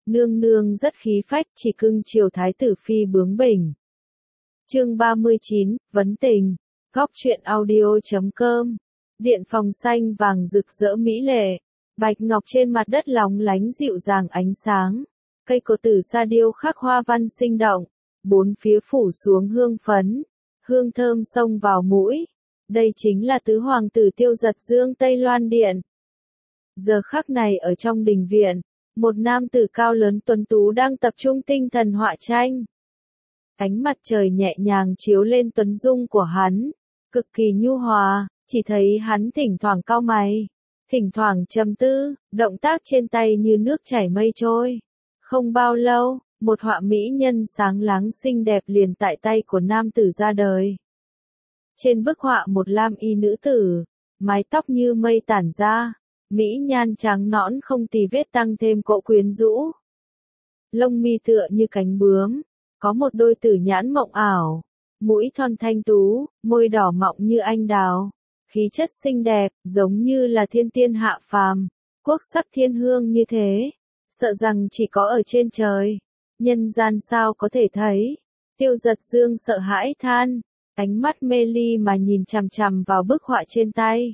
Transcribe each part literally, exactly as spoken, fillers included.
nương nương rất khí phách chỉ cưng chiều thái tử phi bướng bỉnh. Chương ba mươi chín, vấn tình, góc truyện audio.com, điện phòng xanh vàng rực rỡ mỹ lệ, bạch ngọc trên mặt đất lóng lánh dịu dàng ánh sáng, cây cột tử sa điêu khắc hoa văn sinh động, bốn phía phủ xuống hương phấn, hương thơm xông vào mũi. Đây chính là tứ hoàng tử Tiêu Giật Dương Tây Loan Điện. Giờ khắc này ở trong đình viện, một nam tử cao lớn tuấn tú đang tập trung tinh thần họa tranh. Ánh mặt trời nhẹ nhàng chiếu lên tuấn dung của hắn, cực kỳ nhu hòa, chỉ thấy hắn thỉnh thoảng cau mày, thỉnh thoảng trầm tư, động tác trên tay như nước chảy mây trôi. Không bao lâu, một họa mỹ nhân sáng láng xinh đẹp liền tại tay của nam tử ra đời. Trên bức họa một lam y nữ tử, mái tóc như mây tản ra, mỹ nhan trắng nõn không tì vết tăng thêm cỗ quyến rũ. Lông mi tựa như cánh bướm, có một đôi tử nhãn mộng ảo, mũi thon thanh tú, môi đỏ mọng như anh đào, khí chất xinh đẹp, giống như là thiên tiên hạ phàm, quốc sắc thiên hương như thế, sợ rằng chỉ có ở trên trời, nhân gian sao có thể thấy. Tiêu Giật Dương sợ hãi than, ánh mắt mê ly mà nhìn chằm chằm vào bức họa trên tay.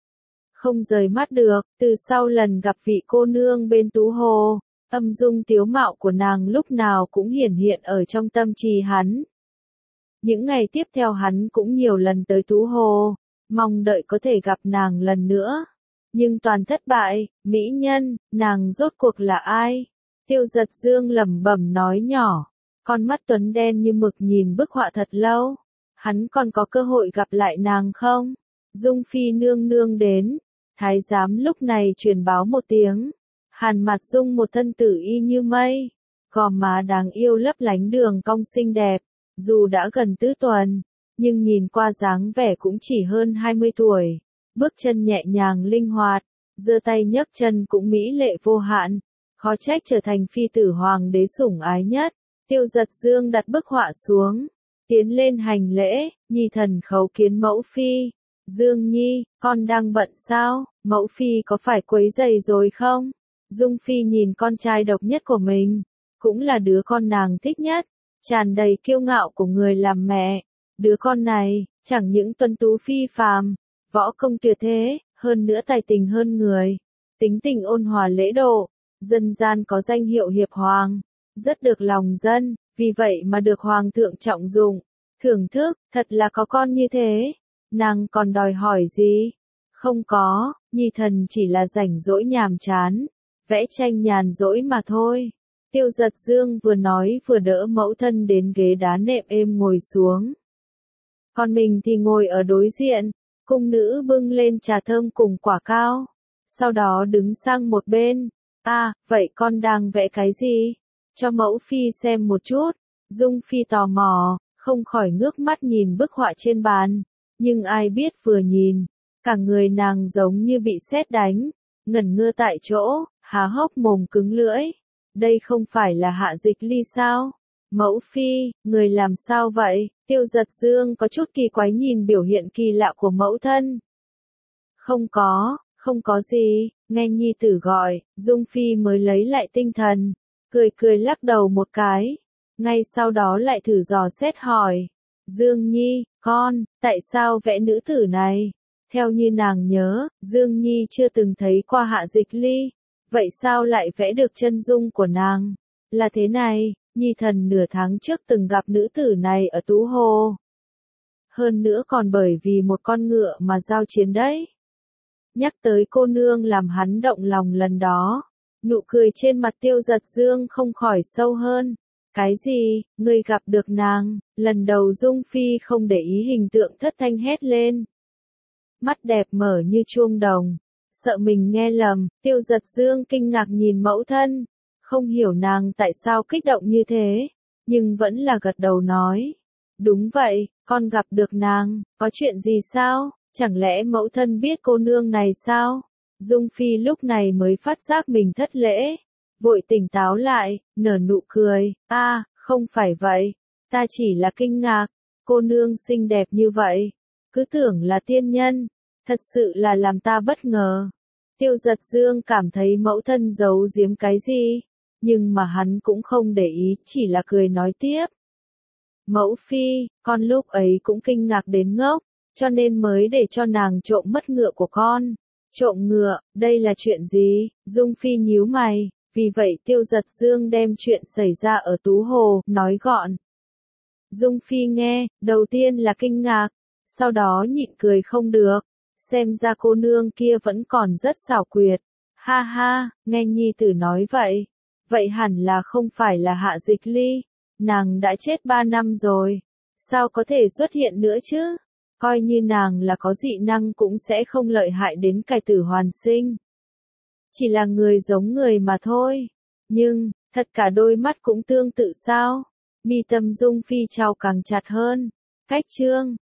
Không rời mắt được, từ sau lần gặp vị cô nương bên Tú Hồ, âm dung tiếu mạo của nàng lúc nào cũng hiển hiện ở trong tâm trí hắn. Những ngày tiếp theo hắn cũng nhiều lần tới Tú Hồ, mong đợi có thể gặp nàng lần nữa. Nhưng toàn thất bại, mỹ nhân, nàng rốt cuộc là ai? Tiêu Giật Dương lẩm bẩm nói nhỏ, con mắt tuấn đen như mực nhìn bức họa thật lâu. Hắn còn có cơ hội gặp lại nàng không? Dung Phi nương nương đến. Thái giám lúc này truyền báo một tiếng. Hàn Mặt Dung một thân tử y như mây, gò má đáng yêu lấp lánh đường cong xinh đẹp, dù đã gần tứ tuần, nhưng nhìn qua dáng vẻ cũng chỉ hơn hai mươi tuổi. Bước chân nhẹ nhàng linh hoạt, giơ tay nhấc chân cũng mỹ lệ vô hạn, khó trách trở thành phi tử hoàng đế sủng ái nhất. Tiêu Giật Dương đặt bức họa xuống, tiến lên hành lễ, nhi thần khấu kiến mẫu phi. Dương Nhi, con đang bận sao, mẫu phi có phải quấy rầy rồi không? Dung Phi nhìn con trai độc nhất của mình, cũng là đứa con nàng thích nhất, tràn đầy kiêu ngạo của người làm mẹ. Đứa con này, chẳng những tuấn tú phi phàm, võ công tuyệt thế, hơn nữa tài tình hơn người, tính tình ôn hòa lễ độ, dân gian có danh hiệu hiệp hoàng, rất được lòng dân, vì vậy mà được hoàng thượng trọng dụng, thưởng thức, thật là có con như thế. Nàng còn đòi hỏi gì? Không có, nhi thần chỉ là rảnh rỗi nhàm chán, vẽ tranh nhàn rỗi mà thôi. Tiêu Giật Dương vừa nói vừa đỡ mẫu thân đến ghế đá nệm êm ngồi xuống. Còn mình thì ngồi ở đối diện, cung nữ bưng lên trà thơm cùng quả cao. Sau đó đứng sang một bên. À, vậy con đang vẽ cái gì? Cho mẫu phi xem một chút. Dung Phi tò mò, không khỏi ngước mắt nhìn bức họa trên bàn. Nhưng ai biết vừa nhìn, cả người nàng giống như bị sét đánh, ngẩn ngơ tại chỗ, há hốc mồm cứng lưỡi. Đây không phải là Hạ Dịch Ly sao? Mẫu phi, người làm sao vậy? Tiêu Giật Dương có chút kỳ quái nhìn biểu hiện kỳ lạ của mẫu thân. Không có, không có gì, nghe nhi tử gọi, Dung Phi mới lấy lại tinh thần, cười cười lắc đầu một cái, ngay sau đó lại thử dò xét hỏi. Dương Nhi, con, tại sao vẽ nữ tử này? Theo như nàng nhớ, Dương Nhi chưa từng thấy qua Hạ Dịch Ly, vậy sao lại vẽ được chân dung của nàng? Là thế này, nhi thần nửa tháng trước từng gặp nữ tử này ở Tú Hồ. Hơn nữa còn bởi vì một con ngựa mà giao chiến đấy. Nhắc tới cô nương làm hắn động lòng lần đó, nụ cười trên mặt Tiêu Giật Dương không khỏi sâu hơn. Cái gì, ngươi gặp được nàng? Lần đầu Dung Phi không để ý hình tượng thất thanh hét lên. Mắt đẹp mở như chuông đồng, sợ mình nghe lầm, Tiêu Giật Dương kinh ngạc nhìn mẫu thân, không hiểu nàng tại sao kích động như thế, nhưng vẫn là gật đầu nói. Đúng vậy, con gặp được nàng, có chuyện gì sao? Chẳng lẽ mẫu thân biết cô nương này sao? Dung Phi lúc này mới phát giác mình thất lễ. Vội tỉnh táo lại, nở nụ cười, a, à, không phải vậy, ta chỉ là kinh ngạc, cô nương xinh đẹp như vậy, cứ tưởng là tiên nhân, thật sự là làm ta bất ngờ. Tiêu Giật Dương cảm thấy mẫu thân giấu giếm cái gì, nhưng mà hắn cũng không để ý, chỉ là cười nói tiếp. Mẫu phi, con lúc ấy cũng kinh ngạc đến ngốc, cho nên mới để cho nàng trộm mất ngựa của con. Trộm ngựa, đây là chuyện gì? Dung Phi nhíu mày, vì vậy Tiêu Giật Dương đem chuyện xảy ra ở Tú Hồ, nói gọn. Dung Phi nghe, đầu tiên là kinh ngạc, sau đó nhịn cười không được, xem ra cô nương kia vẫn còn rất xảo quyệt. Ha ha, nghe nhi tử nói vậy, vậy hẳn là không phải là Hạ Dịch Ly, nàng đã chết ba năm rồi, sao có thể xuất hiện nữa chứ? Coi như nàng là có dị năng cũng sẽ không lợi hại đến cải tử hoàn sinh. Chỉ là người giống người mà thôi. Nhưng, thật cả đôi mắt cũng tương tự sao? Mi tâm Dung Phi trao càng chặt hơn. Cách chương